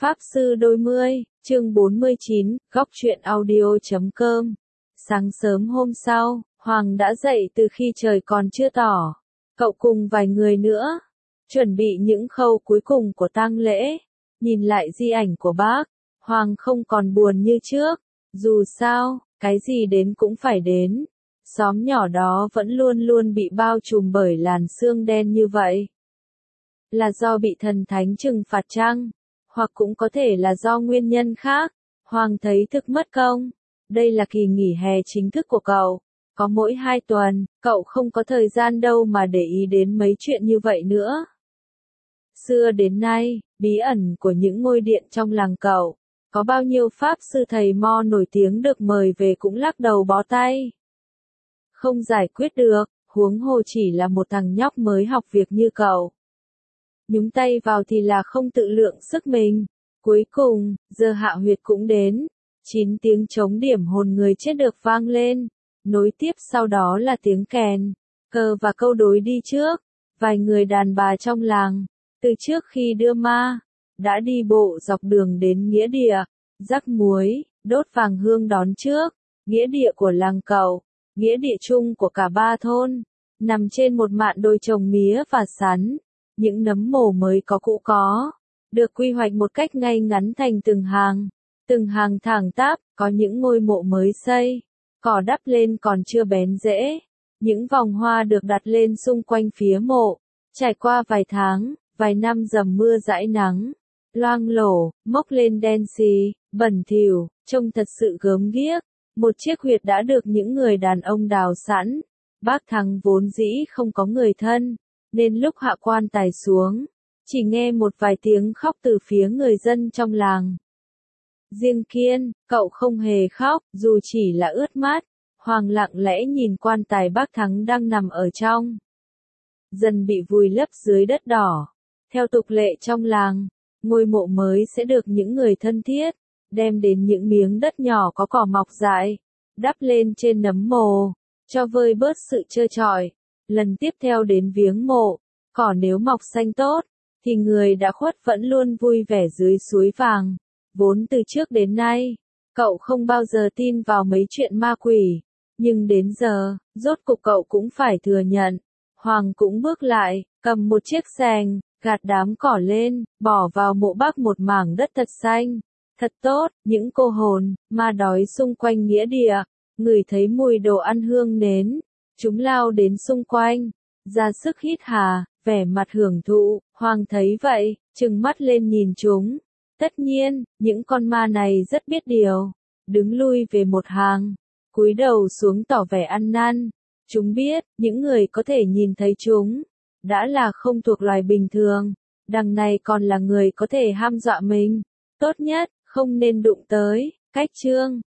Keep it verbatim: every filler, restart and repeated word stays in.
Pháp Sư Đôi Mươi, chương bốn mươi chín, góc truyện audio chấm com. Sáng sớm hôm sau, Hoàng đã dậy từ khi trời còn chưa tỏ. Cậu cùng vài người nữa, chuẩn bị những khâu cuối cùng của tang lễ. Nhìn lại di ảnh của bác, Hoàng không còn buồn như trước. Dù sao, cái gì đến cũng phải đến. Xóm nhỏ đó vẫn luôn luôn bị bao trùm bởi làn sương đen như vậy. Là do bị thần thánh trừng phạt chăng? Hoặc cũng có thể là do nguyên nhân khác. Hoàng thấy thực mất công. Đây là kỳ nghỉ hè chính thức của cậu. Có mỗi hai tuần, cậu không có thời gian đâu mà để ý đến mấy chuyện như vậy nữa. Xưa đến nay, bí ẩn của những ngôi điện trong làng cậu, có bao nhiêu pháp sư thầy mo nổi tiếng được mời về cũng lắc đầu bó tay. Không giải quyết được, huống hồ chỉ là một thằng nhóc mới học việc như cậu. Nhúng tay vào thì là không tự lượng sức mình. Cuối cùng, giờ hạ huyệt cũng đến. Chín tiếng trống điểm hồn người chết được vang lên. Nối tiếp sau đó là tiếng kèn, cờ và câu đối đi trước. Vài người đàn bà trong làng, từ trước khi đưa ma, đã đi bộ dọc đường đến nghĩa địa, rắc muối, đốt vàng hương đón trước. Nghĩa địa của làng cậu, nghĩa địa chung của cả ba thôn, nằm trên một mạn đồi trồng mía và sắn. Những nấm mồ mới có cũ có, được quy hoạch một cách ngay ngắn thành từng hàng, từng hàng thẳng tắp, có những ngôi mộ mới xây, cỏ đắp lên còn chưa bén rễ, những vòng hoa được đặt lên xung quanh phía mộ, trải qua vài tháng, vài năm dầm mưa dãi nắng, loang lổ, mốc lên đen xì, bẩn thỉu, trông thật sự gớm ghiếc, một chiếc huyệt đã được những người đàn ông đào sẵn. Bác Thắng vốn dĩ không có người thân, nên lúc hạ quan tài xuống, chỉ nghe một vài tiếng khóc từ phía người dân trong làng. Riêng Kiên, cậu không hề khóc, dù chỉ là ướt mắt. Hoàng lặng lẽ nhìn quan tài bác Thắng đang nằm ở trong, dần bị vùi lấp dưới đất đỏ. Theo tục lệ trong làng, ngôi mộ mới sẽ được những người thân thiết đem đến những miếng đất nhỏ có cỏ mọc dại, đắp lên trên nấm mồ, cho vơi bớt sự trơ trọi. Lần tiếp theo đến viếng mộ, cỏ nếu mọc xanh tốt, thì người đã khuất vẫn luôn vui vẻ dưới suối vàng. Vốn từ trước đến nay, cậu không bao giờ tin vào mấy chuyện ma quỷ, nhưng đến giờ, rốt cục cậu cũng phải thừa nhận. Hoàng cũng bước lại, cầm một chiếc xèng, gạt đám cỏ lên, bỏ vào mộ bác một mảng đất thật xanh, thật tốt. Những cô hồn, ma đói xung quanh nghĩa địa, ngửi thấy mùi đồ ăn hương nến. Chúng lao đến xung quanh, ra sức hít hà, vẻ mặt hưởng thụ. Hoàng thấy vậy, trừng mắt lên nhìn chúng. Tất nhiên, những con ma này rất biết điều, đứng lui về một hàng, cúi đầu xuống tỏ vẻ ăn năn. Chúng biết, những người có thể nhìn thấy chúng, đã là không thuộc loài bình thường, đằng này còn là người có thể ham dọa mình. Tốt nhất, không nên đụng tới. Cách chương